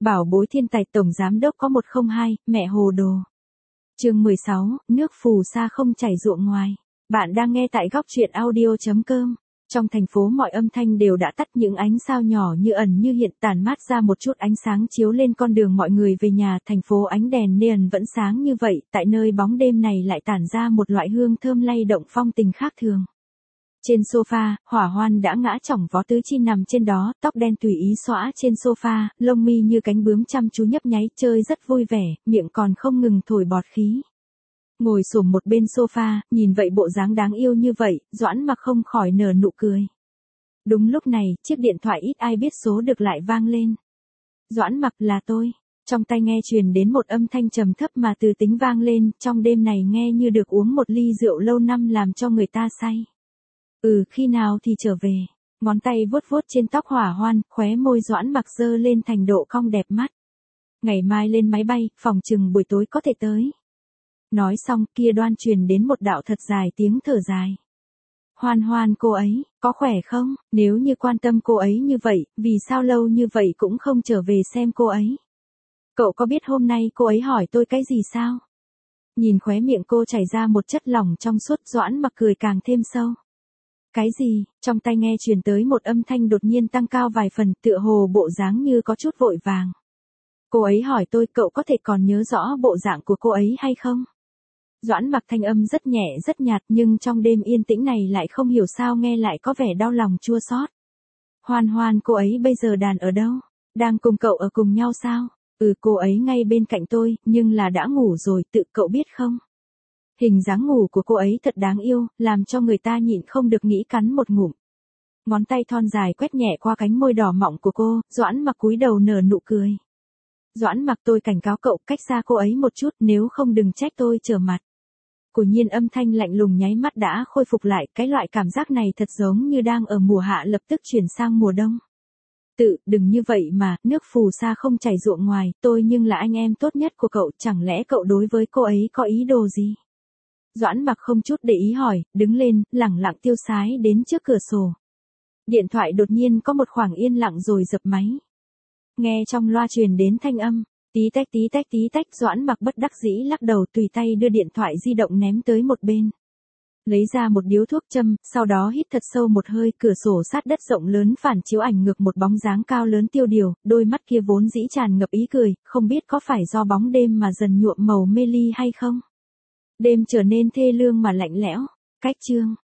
Bảo bối thiên tài tổng giám đốc có 102, mẹ hồ đồ. Chương 16, nước phù sa không chảy ruộng ngoài. Bạn đang nghe tại góc truyện audio.com. Trong thành phố mọi âm thanh đều đã tắt, những ánh sao nhỏ như ẩn như hiện tản mát ra một chút ánh sáng chiếu lên con đường mọi người về nhà. Thành phố ánh đèn neon vẫn sáng như vậy, tại nơi bóng đêm này lại tản ra một loại hương thơm lay động phong tình khác thường. Trên sofa, Hỏa Hoan đã ngã chỏng vó tứ chi nằm trên đó, tóc đen tùy ý xõa trên sofa, lông mi như cánh bướm chăm chú nhấp nháy, chơi rất vui vẻ, miệng còn không ngừng thổi bọt khí. Ngồi xổm một bên sofa, nhìn vậy bộ dáng đáng yêu như vậy, Doãn Mặc không khỏi nở nụ cười. Đúng lúc này, chiếc điện thoại ít ai biết số được lại vang lên. Doãn Mặc, là tôi. Trong tai nghe truyền đến một âm thanh trầm thấp mà từ tính vang lên, trong đêm này nghe như được uống một ly rượu lâu năm làm cho người ta say. Khi nào thì trở về? Ngón tay vuốt vuốt trên tóc Hỏa Hoan, khóe môi Doãn Mặc giơ lên thành độ cong đẹp mắt. Ngày mai lên máy bay, phòng chừng buổi tối có thể tới. Nói xong, kia đoan truyền đến một đạo thật dài tiếng thở dài. Hoan Hoan, cô ấy, có khỏe không? Nếu như quan tâm cô ấy như vậy, vì sao lâu như vậy cũng không trở về xem cô ấy? Cậu có biết hôm nay cô ấy hỏi tôi cái gì sao? Nhìn khóe miệng cô chảy ra một chất lỏng trong suốt, Doãn Mặc cười càng thêm sâu. Cái gì? Trong tai nghe truyền tới một âm thanh đột nhiên tăng cao vài phần, tựa hồ bộ dáng như có chút vội vàng. Cô ấy hỏi tôi, cậu có thể còn nhớ rõ bộ dạng của cô ấy hay không? Doãn Mặc thanh âm rất nhẹ rất nhạt, nhưng trong đêm yên tĩnh này lại không hiểu sao nghe lại có vẻ đau lòng chua xót. Hoan Hoan, cô ấy bây giờ đàn ở đâu? Đang cùng cậu ở cùng nhau sao? Cô ấy ngay bên cạnh tôi, nhưng là đã ngủ rồi, tự cậu biết không? Hình dáng ngủ của cô ấy thật đáng yêu, làm cho người ta nhịn không được nghĩ cắn một ngụm. Ngón tay thon dài quét nhẹ qua cánh môi đỏ mọng của cô, Doãn Mặc cúi đầu nở nụ cười. Doãn Mặc, tôi cảnh cáo cậu, cách xa cô ấy một chút, nếu không đừng trách tôi trở mặt. Của Nhiên âm thanh lạnh lùng nháy mắt đã khôi phục lại, cái loại cảm giác này thật giống như đang ở mùa hạ lập tức chuyển sang mùa đông. Đừng như vậy mà, nước phù sa không chảy ruộng ngoài, tôi nhưng là anh em tốt nhất của cậu, chẳng lẽ cậu đối với cô ấy có ý đồ gì? Doãn Mặc không chút để ý hỏi, đứng lên, lẳng lặng tiêu sái đến trước cửa sổ. Điện thoại đột nhiên có một khoảng yên lặng rồi dập máy. Nghe trong loa truyền đến thanh âm, tí tách, Doãn Mặc bất đắc dĩ lắc đầu, tùy tay đưa điện thoại di động ném tới một bên. Lấy ra một điếu thuốc châm, sau đó hít thật sâu một hơi, cửa sổ sát đất rộng lớn phản chiếu ảnh ngược một bóng dáng cao lớn tiêu điều, đôi mắt kia vốn dĩ tràn ngập ý cười, không biết có phải do bóng đêm mà dần nhuộm màu mê ly hay không. Đêm trở nên thê lương mà lạnh lẽo. Cách chương